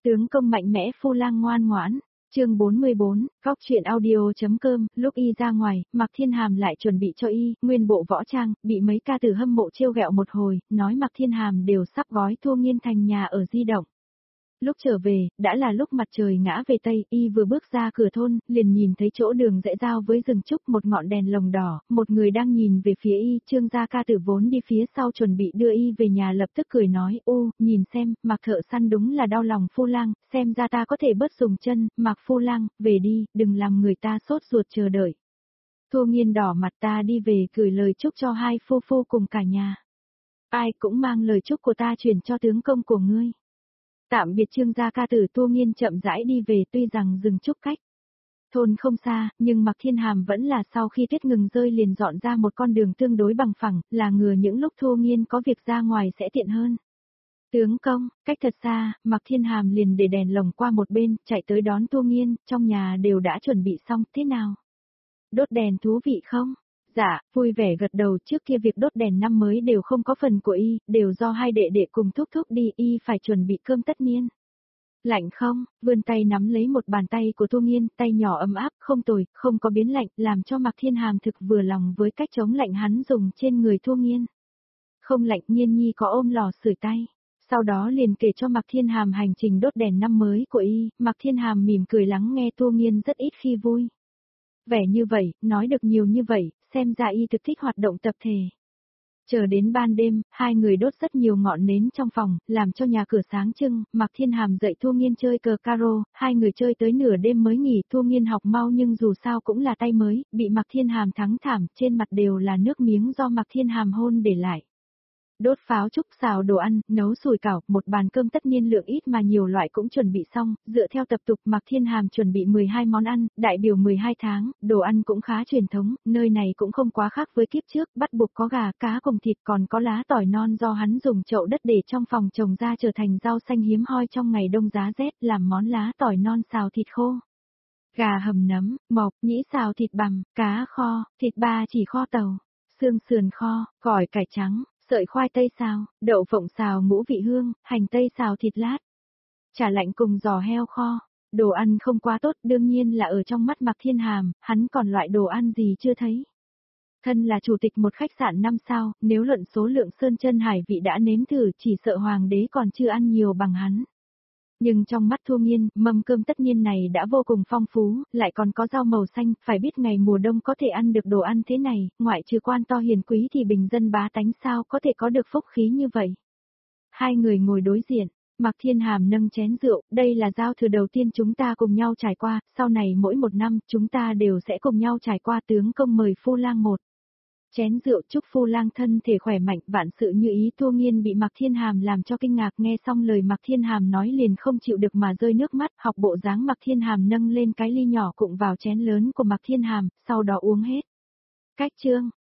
Tướng công mạnh mẽ phu lang ngoan ngoãn. Chương 44, Góc truyện audio.com. Lúc y ra ngoài, Mạc Thiên Hàm lại chuẩn bị cho y nguyên bộ võ trang, bị mấy ca tử hâm mộ trêu ghẹo một hồi, nói Mạc Thiên Hàm đều sắp gói Thu Nghiên thành nhà ở di động. Lúc trở về, đã là lúc mặt trời ngã về Tây, y vừa bước ra cửa thôn, liền nhìn thấy chỗ đường rẽ giao với rừng trúc một ngọn đèn lồng đỏ, một người đang nhìn về phía y, Trương gia ca tử vốn đi phía sau chuẩn bị đưa y về nhà lập tức cười nói, ô, nhìn xem, Mạc thợ săn đúng là đau lòng phu lang, xem ra ta có thể bớt dùng chân, Mạc phu lang, về đi, đừng làm người ta sốt ruột chờ đợi. Thu Nghiên đỏ mặt ta đi về gửi lời chúc cho hai phu phu cùng cả nhà. Ai cũng mang lời chúc của ta truyền cho tướng công của ngươi. Tạm biệt Trương gia ca tử. Thu Nghiên chậm rãi đi về, tuy rằng rừng trúc cách thôn không xa, nhưng Mạc Thiên Hàm vẫn là sau khi tuyết ngừng rơi liền dọn ra một con đường tương đối bằng phẳng, là ngừa những lúc Thu Nghiên có việc ra ngoài sẽ tiện hơn. Tướng công, cách thật xa, Mạc Thiên Hàm liền để đèn lồng qua một bên, chạy tới đón Thu Nghiên, trong nhà đều đã chuẩn bị xong, thế nào? Đốt đèn thú vị không? Dạ, vui vẻ gật đầu. Trước kia việc đốt đèn năm mới đều không có phần của y, đều do hai đệ đệ cùng thúc thúc đi, y phải chuẩn bị cơm tất niên. Lạnh không? Vươn tay nắm lấy một bàn tay của Thu Nghiên, tay nhỏ ấm áp, không tồi, không có biến lạnh, làm cho Mạc Thiên Hàm thực vừa lòng với cách chống lạnh hắn dùng trên người Thu Nghiên. Không lạnh. Nghiên nhi có ôm lò sưởi tay. Sau đó liền kể cho Mạc Thiên Hàm hành trình đốt đèn năm mới của y, Mạc Thiên Hàm mỉm cười lắng nghe. Thu Nghiên rất ít khi vui vẻ như vậy, nói được nhiều như vậy, xem ra y thực thích hoạt động tập thể. Chờ đến ban đêm, hai người đốt rất nhiều ngọn nến trong phòng, làm cho nhà cửa sáng trưng. Mạc Thiên Hàm dạy Thu Nghiên chơi cờ caro, hai người chơi tới nửa đêm mới nghỉ. Thu Nghiên học mau nhưng dù sao cũng là tay mới, bị Mạc Thiên Hàm thắng thảm, trên mặt đều là nước miếng do Mạc Thiên Hàm hôn để lại. Đốt pháo trúc, xào đồ ăn, nấu sủi cảo, một bàn cơm tất niên lượng ít mà nhiều loại cũng chuẩn bị xong, dựa theo tập tục Mạc Thiên Hàm chuẩn bị 12 món ăn, đại biểu 12 tháng, đồ ăn cũng khá truyền thống, nơi này cũng không quá khác với kiếp trước, bắt buộc có gà, cá cùng thịt, còn có lá tỏi non do hắn dùng chậu đất để trong phòng trồng ra trở thành rau xanh hiếm hoi trong ngày đông giá rét, làm món lá tỏi non xào thịt khô. Gà hầm nấm, mộc nhĩ xào thịt bằm, cá kho, thịt ba chỉ kho tàu, xương sườn kho, gỏi cải trắng, sợi khoai tây xào, đậu phộng xào ngũ vị hương, hành tây xào thịt lát, chả lạnh cùng giò heo kho. Đồ ăn không quá tốt, đương nhiên là ở trong mắt Mạc Thiên Hàm, hắn còn loại đồ ăn gì chưa thấy. Thân là chủ tịch một khách sạn 5 sao, nếu luận số lượng sơn chân hải vị đã nếm thử, chỉ sợ hoàng đế còn chưa ăn nhiều bằng hắn. Nhưng trong mắt Thu Nghiên, mâm cơm tất niên này đã vô cùng phong phú, lại còn có rau màu xanh, phải biết ngày mùa đông có thể ăn được đồ ăn thế này, ngoại trừ quan to hiền quý thì bình dân bá tánh sao có thể có được phúc khí như vậy. Hai người ngồi đối diện, Mạc Thiên Hàm nâng chén rượu, đây là giao thừa đầu tiên chúng ta cùng nhau trải qua, sau này mỗi một năm chúng ta đều sẽ cùng nhau trải qua. Tướng công mời phu lang một chén rượu, chúc phu lang thân thể khỏe mạnh, vạn sự như ý. Thu Nghiên bị Mạc Thiên Hàm làm cho kinh ngạc, nghe xong lời Mạc Thiên Hàm nói liền không chịu được mà rơi nước mắt, học bộ dáng Mạc Thiên Hàm nâng lên cái ly nhỏ cụng vào chén lớn của Mạc Thiên Hàm, sau đó uống hết. Cách chương,